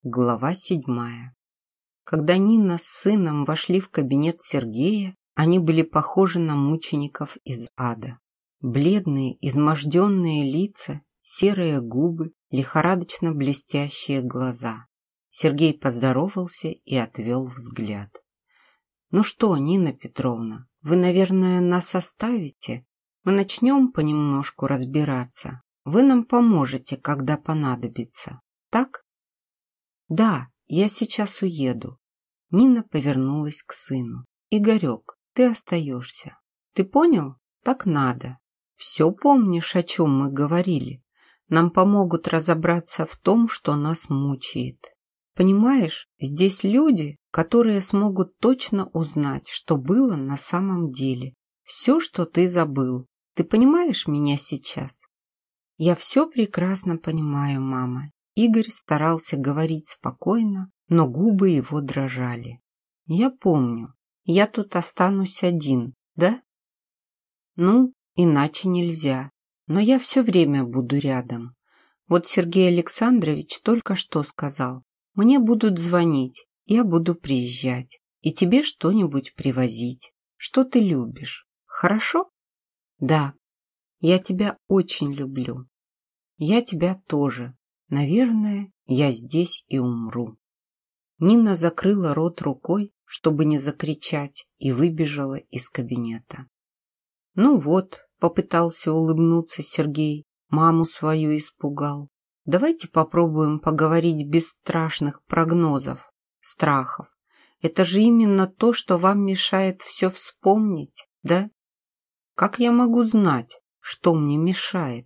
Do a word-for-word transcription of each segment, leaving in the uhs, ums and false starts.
Глава седьмая. Когда Нина с сыном вошли в кабинет Сергея, они были похожи на мучеников из ада. Бледные, изможденные лица, серые губы, лихорадочно блестящие глаза. Сергей поздоровался и отвел взгляд. «Ну что, Нина Петровна, вы, наверное, нас оставите? Мы начнем понемножку разбираться. Вы нам поможете, когда понадобится. Так?» «Да, я сейчас уеду». Нина повернулась к сыну. «Игорек, ты остаешься. Ты понял? Так надо. Все помнишь, о чем мы говорили? Нам помогут разобраться в том, что нас мучает. Понимаешь, здесь люди, которые смогут точно узнать, что было на самом деле. Все, что ты забыл. Ты понимаешь меня сейчас?» «Я все прекрасно понимаю, мама». Игорь старался говорить спокойно, но губы его дрожали. «Я помню. Я тут останусь один, да?» «Ну, иначе нельзя. Но я все время буду рядом. Вот Сергей Александрович только что сказал. Мне будут звонить, я буду приезжать. И тебе что-нибудь привозить. Что ты любишь. Хорошо?» «Да. Я тебя очень люблю. Я тебя тоже. Наверное, я здесь и умру». Нина закрыла рот рукой, чтобы не закричать, и выбежала из кабинета. «Ну вот», — попытался улыбнуться Сергей, маму свою испугал. «Давайте попробуем поговорить без страшных прогнозов, страхов. Это же именно то, что вам мешает все вспомнить, да? Как я могу знать, что мне мешает?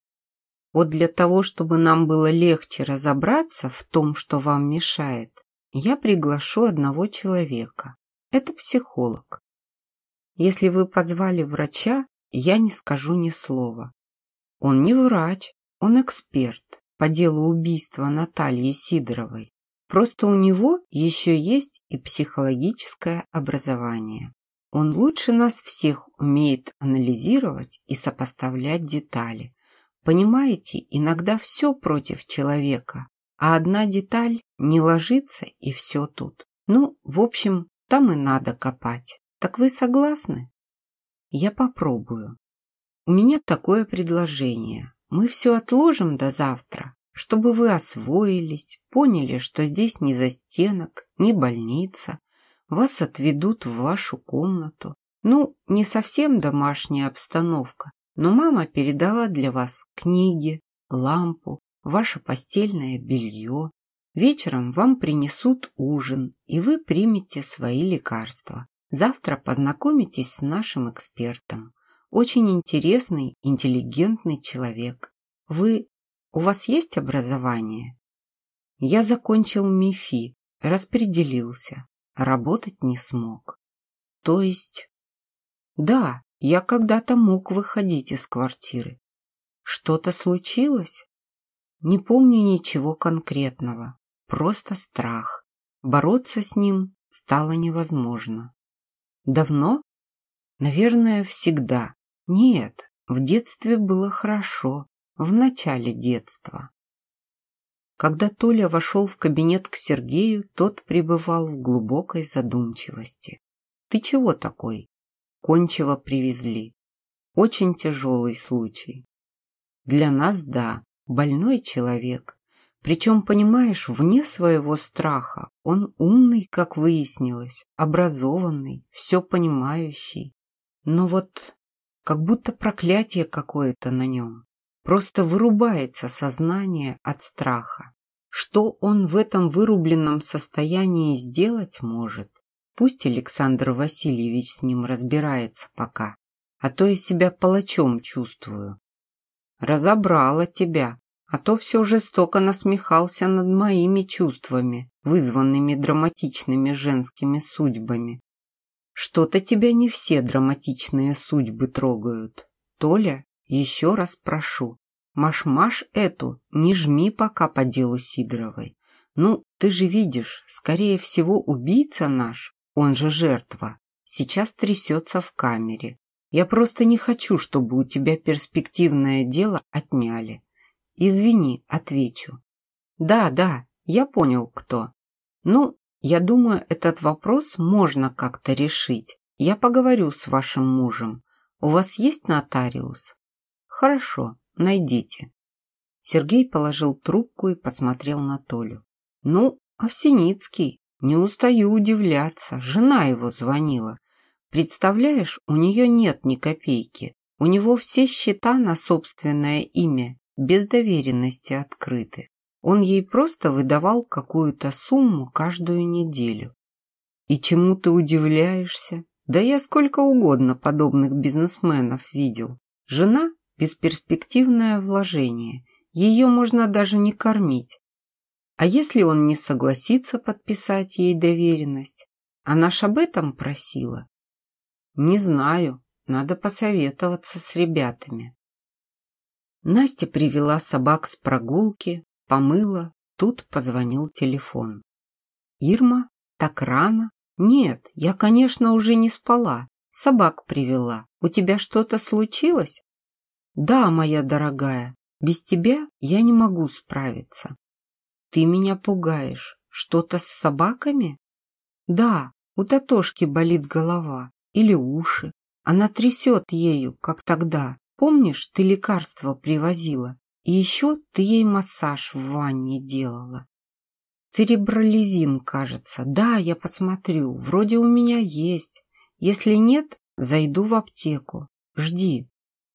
Вот для того, чтобы нам было легче разобраться в том, что вам мешает, я приглашу одного человека. Это психолог. Если вы позвали врача, я не скажу ни слова. Он не врач, он эксперт по делу убийства Натальи Сидоровой. Просто у него еще есть и психологическое образование. Он лучше нас всех умеет анализировать и сопоставлять детали. Понимаете, иногда все против человека, а одна деталь не ложится, и все тут. Ну, в общем, там и надо копать. Так вы согласны? Я попробую. У меня такое предложение. Мы все отложим до завтра, чтобы вы освоились, поняли, что здесь ни застенок, ни больница. Вас отведут в вашу комнату. Ну, не совсем домашняя обстановка. Но мама передала для вас книги, лампу, ваше постельное белье. Вечером вам принесут ужин, и вы примете свои лекарства. Завтра познакомитесь с нашим экспертом. Очень интересный, интеллигентный человек. Вы... У вас есть образование? Я закончил МИФИ, распределился. Работать не смог. То есть... Да. Я когда-то мог выходить из квартиры. Что-то случилось? Не помню ничего конкретного. Просто страх. Бороться с ним стало невозможно. Давно? Наверное, всегда. Нет, в детстве было хорошо. В начале детства. Когда Толя вошел в кабинет к Сергею, тот пребывал в глубокой задумчивости. «Ты чего такой?» Кончева привезли. Очень тяжелый случай. Для нас, да, больной человек. Причем, понимаешь, вне своего страха. Он умный, как выяснилось, образованный, все понимающий. Но вот как будто проклятие какое-то на нем. Просто вырубается сознание от страха. Что он в этом вырубленном состоянии сделать может? Пусть Александр Васильевич с ним разбирается пока, а то я себя палачом чувствую. Разобрала тебя, а то все жестоко насмехался над моими чувствами, вызванными драматичными женскими судьбами. Что-то тебя не все драматичные судьбы трогают. Толя, еще раз прошу, маш-маш эту не жми пока по делу Сидоровой. Ну, ты же видишь, скорее всего, убийца наш, он же жертва, сейчас трясется в камере. Я просто не хочу, чтобы у тебя перспективное дело отняли. Извини, отвечу. Да, да, Я понял, кто. Ну, я думаю, этот вопрос можно как-то решить. Я поговорю с вашим мужем. У вас есть нотариус? Хорошо, найдите. Сергей положил трубку и посмотрел на Толю. Ну, Овсеницкий, не устаю удивляться. Жена его звонила. Представляешь, у нее нет ни копейки. У него все счета на собственное имя, без доверенности открыты. Он ей просто выдавал какую-то сумму каждую неделю. И чему ты удивляешься? Да я сколько угодно подобных бизнесменов видел. Жена – бесперспективное вложение. Ее можно даже не кормить. А если он не согласится подписать ей доверенность? Она ж об этом просила. Не знаю, надо посоветоваться с ребятами. Настя привела собак с прогулки, помыла, тут позвонил телефон. Ирма, так рано? Нет, я, конечно, уже не спала. Собак привела. У тебя что-то случилось? Да, моя дорогая, без тебя я не могу справиться. Ты меня пугаешь. Что-то с собаками? Да, у Татошки болит голова или уши. Она трясет ею, как тогда. Помнишь, ты лекарство привозила? И еще ты ей массаж в ванне делала. Церебролизин, кажется. Да, я посмотрю. Вроде у меня есть. Если нет, зайду в аптеку. Жди.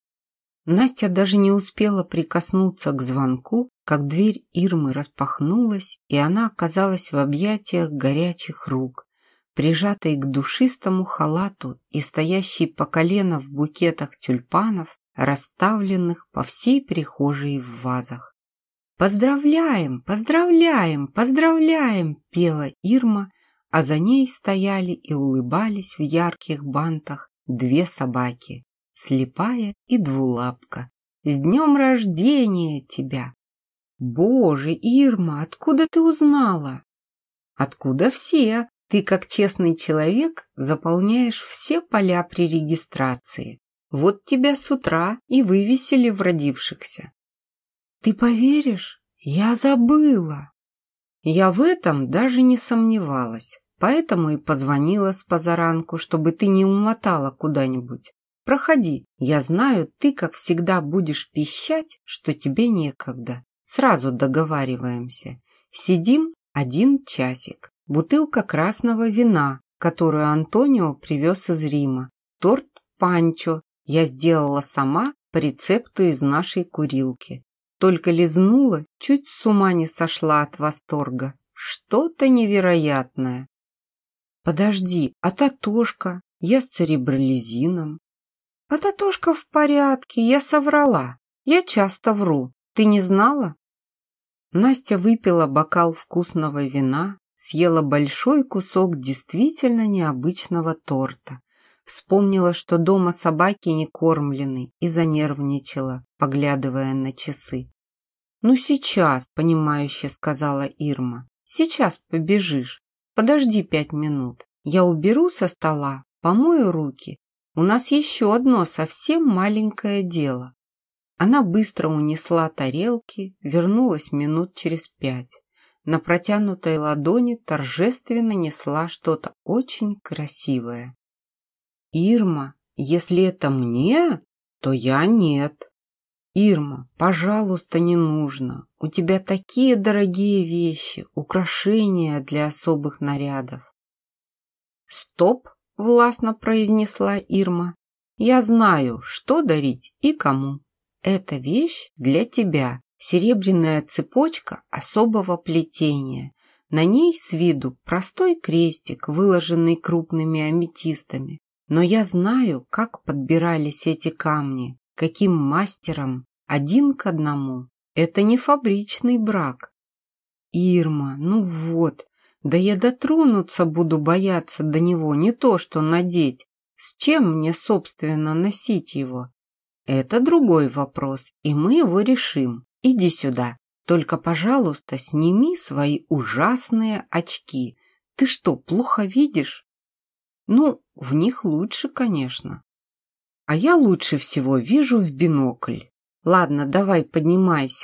Настя даже не успела прикоснуться к звонку, как дверь Ирмы распахнулась, и она оказалась в объятиях горячих рук, прижатой к душистому халату и стоящей по колено в букетах тюльпанов, расставленных по всей прихожей в вазах. «Поздравляем, поздравляем, поздравляем!» – пела Ирма, а за ней стояли и улыбались в ярких бантах две собаки – Слепая и Двулапка. «С днем рождения тебя!» «Боже, Ирма, откуда ты узнала?» «Откуда все? Ты, как честный человек, заполняешь все поля при регистрации. Вот тебя с утра и вывесили в родившихся». «Ты поверишь? Я забыла!» Я в этом даже не сомневалась, поэтому и позвонила с позаранку, чтобы ты не умотала куда-нибудь. Проходи, я знаю, ты, как всегда, будешь пищать, что тебе некогда. Сразу договариваемся. Сидим один часик. Бутылка красного вина, которую Антонио привез из Рима. Торт панчо я сделала сама по рецепту из нашей курилки. Только лизнула, чуть с ума не сошла от восторга. Что-то невероятное. Подожди, а Татошка? Я с церебролизином. А Татошка в порядке, я соврала. Я часто вру. Ты не знала? Настя выпила бокал вкусного вина, съела большой кусок действительно необычного торта. Вспомнила, что дома собаки не кормлены, и занервничала, поглядывая на часы. «Ну сейчас», — понимающе сказала Ирма, — «сейчас побежишь. Подожди пять минут. Я уберу со стола, помою руки. У нас еще одно совсем маленькое дело». Она быстро унесла тарелки, вернулась минут через пять. На протянутой ладони торжественно несла что-то очень красивое. «Ирма, если это мне, то я нет». «Ирма, пожалуйста, не нужно. У тебя такие дорогие вещи, украшения для особых нарядов». «Стоп!» – властно произнесла Ирма. «Я знаю, что дарить и кому. Эта вещь для тебя. Серебряная цепочка особого плетения. На ней с виду простой крестик, выложенный крупными аметистами. Но я знаю, как подбирались эти камни, каким мастером, один к одному. Это не фабричный брак». «Ирма, ну вот, да я дотронуться буду бояться до него, не то что надеть. С чем мне, собственно, носить его?» «Это другой вопрос, и мы его решим. Иди сюда. Только, пожалуйста, сними свои ужасные очки. Ты что, плохо видишь?» «Ну, в них лучше, конечно. А я лучше всего вижу в бинокль. Ладно, давай поднимайся.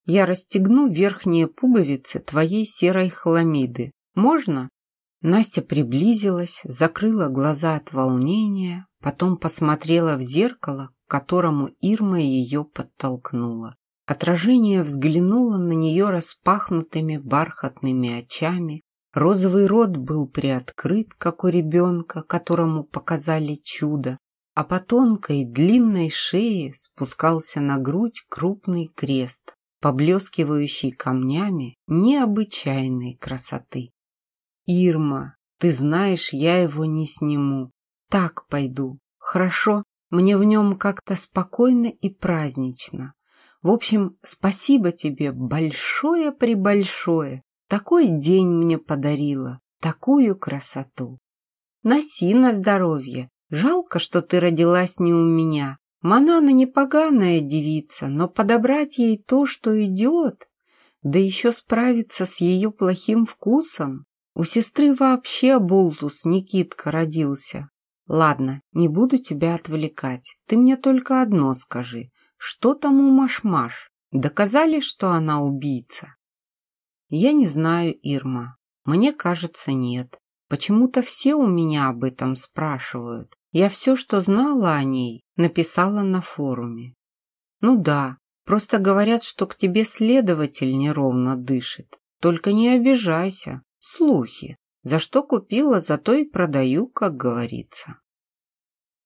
Я расстегну верхние пуговицы твоей серой хламиды. Можно?» Настя приблизилась, закрыла глаза от волнения, потом посмотрела в зеркало, к которому Ирма ее подтолкнула. Отражение взглянуло на нее распахнутыми бархатными очами. Розовый рот был приоткрыт, как у ребенка, которому показали чудо, а по тонкой длинной шее спускался на грудь крупный крест, поблескивающий камнями необычайной красоты. «Ирма, ты знаешь, я его не сниму. Так пойду. Хорошо, мне в нем как-то спокойно и празднично. В общем, спасибо тебе большое-пребольшое. Такой день мне подарила, такую красоту. Носи на здоровье. Жалко, что ты родилась не у меня. Манана непоганая девица, но подобрать ей то, что идет, да еще справиться с ее плохим вкусом. У сестры вообще болтус Никитка родился. Ладно, не буду тебя отвлекать. Ты мне только одно скажи. Что там у Маш-Маш? Доказали, что она убийца? Я не знаю, Ирма. Мне кажется, нет. Почему-то все у меня об этом спрашивают. Я все, что знала о ней, написала на форуме. Ну да, просто говорят, что к тебе следователь неровно дышит. Только не обижайся. Слухи. За что купила, за то и продаю, как говорится.